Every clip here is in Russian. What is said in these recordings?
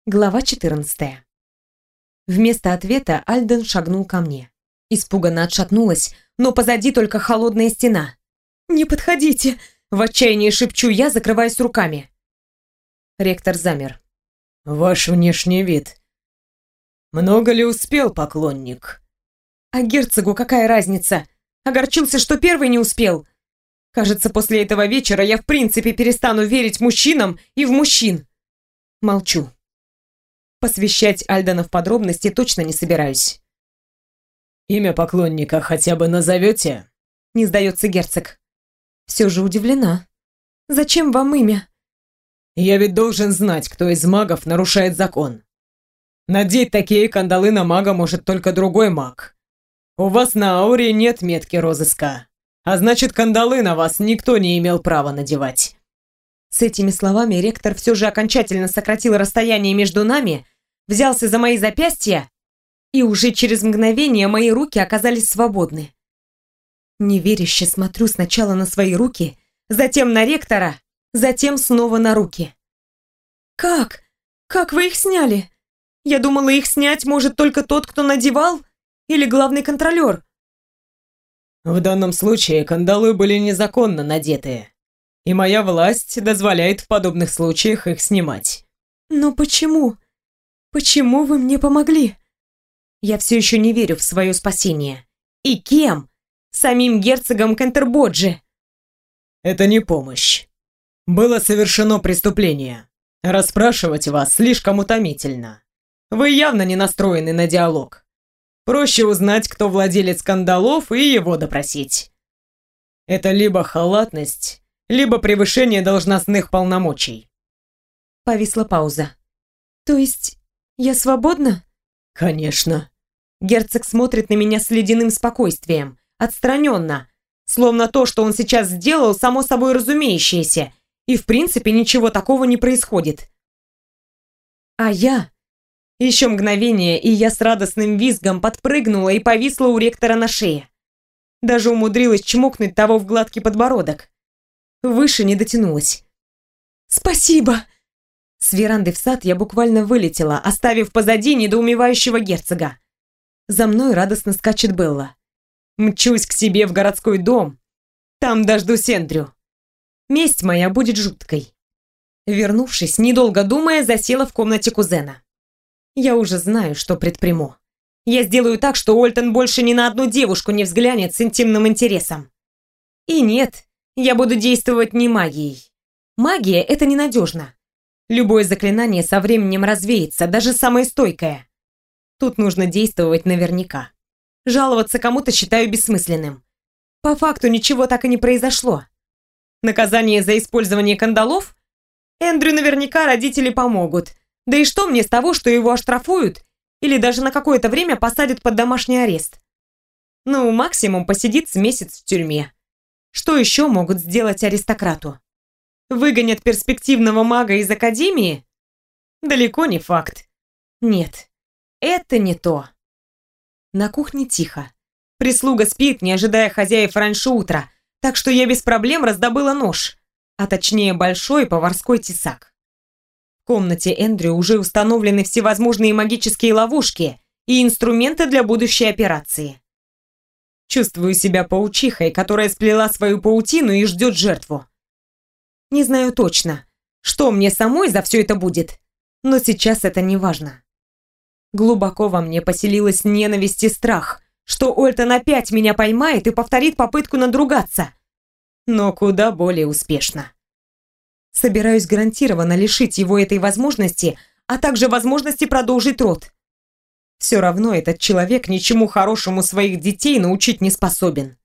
Глава 14. Вместо ответа Альден шагнул ко мне. Испуганно отшатнулась, но позади только холодная стена. «Не подходите!» — в отчаянии шепчу я, закрываясь руками. Ректор замер. «Ваш внешний вид. Много ли успел, поклонник?» «А герцогу какая разница? Огорчился, что первый не успел. Кажется, после этого вечера я в принципе перестану верить мужчинам и в мужчин». Молчу. Посвящать Альдена в подробности точно не собираюсь. «Имя поклонника хотя бы назовете?» Не сдается герцог. Все же удивлена. «Зачем вам имя?» «Я ведь должен знать, кто из магов нарушает закон. Надеть такие кандалы на мага может только другой маг. У вас на ауре нет метки розыска, а значит, кандалы на вас никто не имел права надевать». С этими словами ректор все же окончательно сократил расстояние между нами, взялся за мои запястья, и уже через мгновение мои руки оказались свободны. Неверяще смотрю сначала на свои руки, затем на ректора, затем снова на руки. «Как? Как вы их сняли? Я думала, их снять может только тот, кто надевал, или главный контролер». В данном случае кандалы были незаконно надетые, и моя власть дозволяет в подобных случаях их снимать. «Но почему? Почему вы мне помогли?» Я все еще не верю в свое спасение. И кем? Самим герцогом Кентербоджи. Это не помощь. Было совершено преступление. Расспрашивать вас слишком утомительно. Вы явно не настроены на диалог. Проще узнать, кто владелец кандалов, и его допросить. Это либо халатность, либо превышение должностных полномочий. Повисла пауза. «То есть я свободна?» «Конечно». Герцог смотрит на меня с ледяным спокойствием, отстраненно, словно то, что он сейчас сделал, само собой разумеющееся, и в принципе ничего такого не происходит. А я... Еще мгновение, и я с радостным визгом подпрыгнула и повисла у ректора на шее. Даже умудрилась чмокнуть того в гладкий подбородок. Выше не дотянулась. «Спасибо!» С веранды в сад я буквально вылетела, оставив позади недоумевающего герцога. За мной радостно скачет Белла. Мчусь к себе в городской дом. Там дождусь Эндрю. Месть моя будет жуткой. Вернувшись, недолго думая, засела в комнате кузена. Я уже знаю, что предприму. Я сделаю так, что Ольтон больше ни на одну девушку не взглянет с интимным интересом. И нет, я буду действовать не магией. Магия — это ненадежно. Любое заклинание со временем развеется, даже самое стойкое. Тут нужно действовать наверняка. Жаловаться кому-то считаю бессмысленным. По факту ничего так и не произошло. Наказание за использование кандалов? Эндрю наверняка родители помогут. Да и что мне с того, что его оштрафуют или даже на какое-то время посадят под домашний арест? Ну, максимум посидит с месяц в тюрьме. Что еще могут сделать аристократу? Выгонят перспективного мага из академии? Далеко не факт. Нет, это не то. На кухне тихо. Прислуга спит, не ожидая хозяев раньше утра, так что я без проблем раздобыла нож, а точнее большой поварской тесак. В комнате Эндрю уже установлены всевозможные магические ловушки и инструменты для будущей операции. Чувствую себя паучихой, которая сплела свою паутину и ждет жертву. Не знаю точно, что мне самой за все это будет, но сейчас это не важно. Глубоко во мне поселилась ненависть и страх, что Ольтон опять меня поймает и повторит попытку надругаться. Но куда более успешно. Собираюсь гарантированно лишить его этой возможности, а также возможности продолжить род. Все равно этот человек ничему хорошему своих детей научить не способен.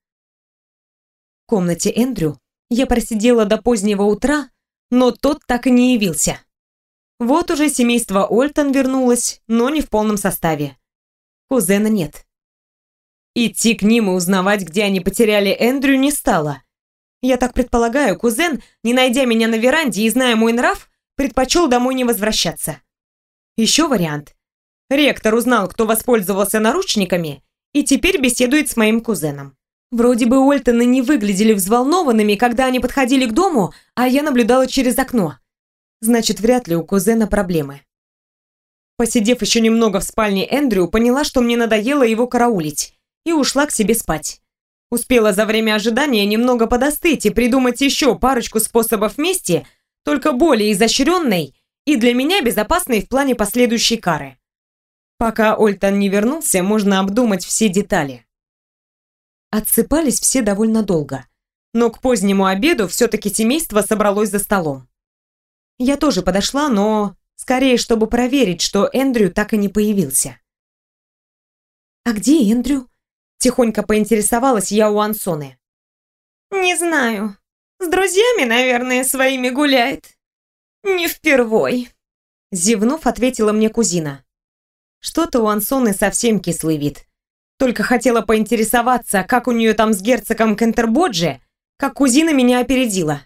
В комнате Эндрю я просидела до позднего утра, но тот так и не явился. Вот уже семейство Ольтон вернулось, но не в полном составе. Кузена нет. Идти к ним и узнавать, где они потеряли Эндрю, не стало. Я так предполагаю, кузен, не найдя меня на веранде и зная мой нрав, предпочел домой не возвращаться. Еще вариант. Ректор узнал, кто воспользовался наручниками, и теперь беседует с моим кузеном. Вроде бы Ольтоны не выглядели взволнованными, когда они подходили к дому, а я наблюдала через окно. Значит, вряд ли у кузена проблемы. Посидев еще немного в спальне Эндрю, поняла, что мне надоело его караулить, и ушла к себе спать. Успела за время ожидания немного подостыть и придумать еще парочку способов мести, только более изощренной и для меня безопасной в плане последующей кары. Пока Ольтон не вернулся, можно обдумать все детали. Отсыпались все довольно долго, но к позднему обеду все-таки семейство собралось за столом. Я тоже подошла, но скорее, чтобы проверить, что Эндрю так и не появился. «А где Эндрю?» – тихонько поинтересовалась я у Ансоны. «Не знаю. С друзьями, наверное, своими гуляет. Не впервой», – зевнув, ответила мне кузина. Что-то у Ансоны совсем кислый вид. Только хотела поинтересоваться, как у нее там с герцогом Кентербоджи, как кузина меня опередила.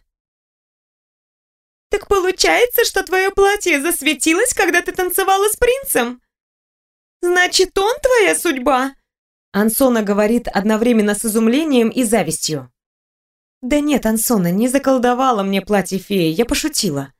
«Так получается, что твое платье засветилось, когда ты танцевала с принцем? Значит, он твоя судьба?» Ансона говорит одновременно с изумлением и завистью. «Да нет, Ансона, не заколдовала мне платье феи, я пошутила».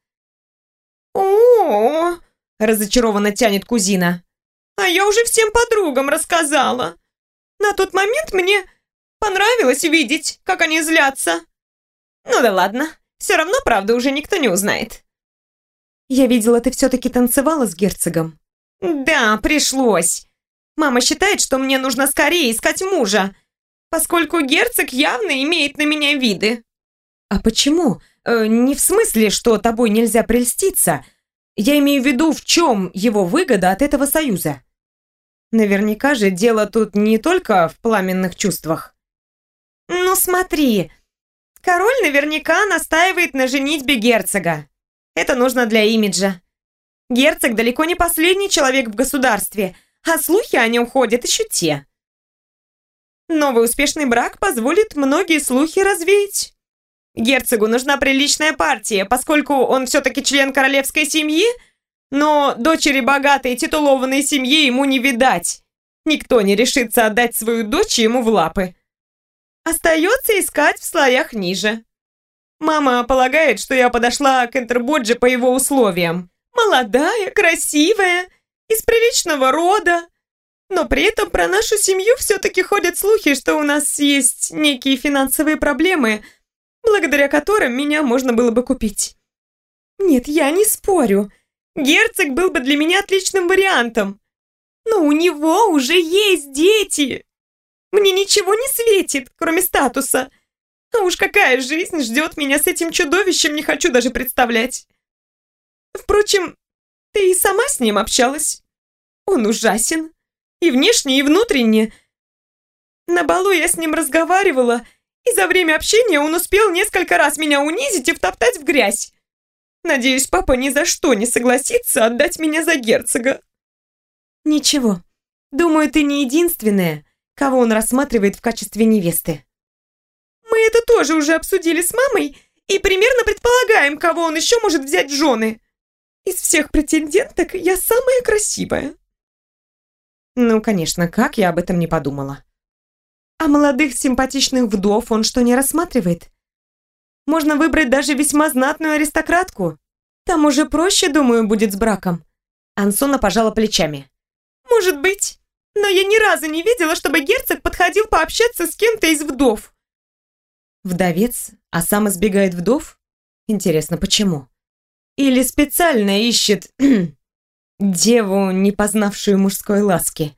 «О-о-о!» – разочарованно тянет кузина. «А я уже всем подругам рассказала. На тот момент мне понравилось видеть, как они злятся. Ну да ладно, все равно правда уже никто не узнает». «Я видела, ты все-таки танцевала с герцогом?» «Да, пришлось. Мама считает, что мне нужно скорее искать мужа, поскольку герцог явно имеет на меня виды». «А почему? Не в смысле, что тобой нельзя прельститься. Я имею в виду, в чем его выгода от этого союза? Наверняка же дело тут не только в пламенных чувствах». «Ну смотри, король наверняка настаивает на женитьбе герцога. Это нужно для имиджа. Герцог далеко не последний человек в государстве, а слухи о нем ходят еще те. Новый успешный брак позволит многие слухи развеять. Герцогу нужна приличная партия, поскольку он все-таки член королевской семьи, но дочери богатой титулованной семьи ему не видать. Никто не решится отдать свою дочь ему в лапы. Остается искать в слоях ниже. Мама полагает, что я подошла к Энтербоджи по его условиям. Молодая, красивая, из приличного рода. Но при этом про нашу семью все-таки ходят слухи, что у нас есть некие финансовые проблемы, благодаря которым меня можно было бы купить. Нет, я не спорю. Герцог был бы для меня отличным вариантом. Но у него уже есть дети. Мне ничего не светит, кроме статуса. А уж какая жизнь ждет меня с этим чудовищем, не хочу даже представлять. Впрочем, ты и сама с ним общалась. Он ужасен. И внешне, и внутренне. На балу я с ним разговаривала, и за время общения он успел несколько раз меня унизить и втоптать в грязь. Надеюсь, папа ни за что не согласится отдать меня за герцога». «Ничего. Думаю, ты не единственная, кого он рассматривает в качестве невесты». «Мы это тоже уже обсудили с мамой и примерно предполагаем, кого он еще может взять в жены. Из всех претенденток я самая красивая». Ну, конечно, как я об этом не подумала. А молодых симпатичных вдов он что, не рассматривает? Можно выбрать даже весьма знатную аристократку. Там уже проще, думаю, будет с браком. Ансона пожала плечами. Может быть, но я ни разу не видела, чтобы герцог подходил пообщаться с кем-то из вдов. Вдовец, а сам избегает вдов? Интересно, почему? Или специально ищет деву, не познавшую мужской ласки?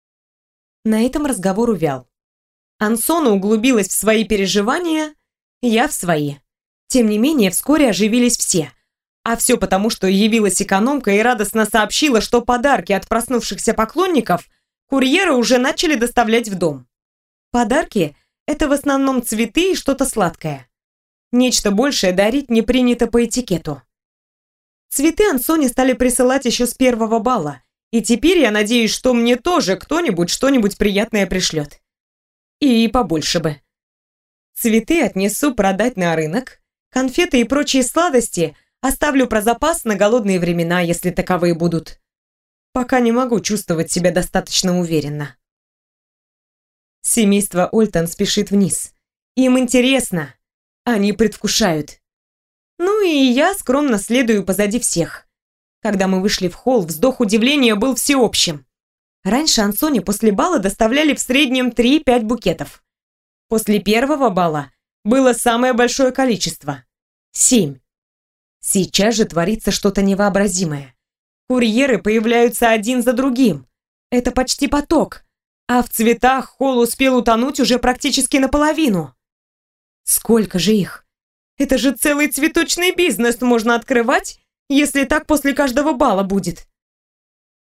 На этом разговор увял. Ансона углубилась в свои переживания, я в свои. Тем не менее, вскоре оживились все. А все потому, что явилась экономка и радостно сообщила, что подарки от проснувшихся поклонников курьеры уже начали доставлять в дом. Подарки – это в основном цветы и что-то сладкое. Нечто большее дарить не принято по этикету. Цветы Ансоне стали присылать еще с первого бала, и теперь я надеюсь, что мне тоже кто-нибудь что-нибудь приятное пришлет. И побольше бы. Цветы отнесу продать на рынок, конфеты и прочие сладости оставлю про запас на голодные времена, если таковые будут. Пока не могу чувствовать себя достаточно уверенно. Семейство Ольтон спешит вниз. Им интересно. Они предвкушают. Ну и я скромно следую позади всех. Когда мы вышли в холл, вздох удивления был всеобщим. Раньше Ансоне после бала доставляли в среднем 3-5 букетов. После первого бала было самое большое количество – 7. Сейчас же творится что-то невообразимое. Курьеры появляются один за другим. Это почти поток. А в цветах холл успел утонуть уже практически наполовину. Сколько же их? Это же целый цветочный бизнес можно открывать, если так после каждого бала будет.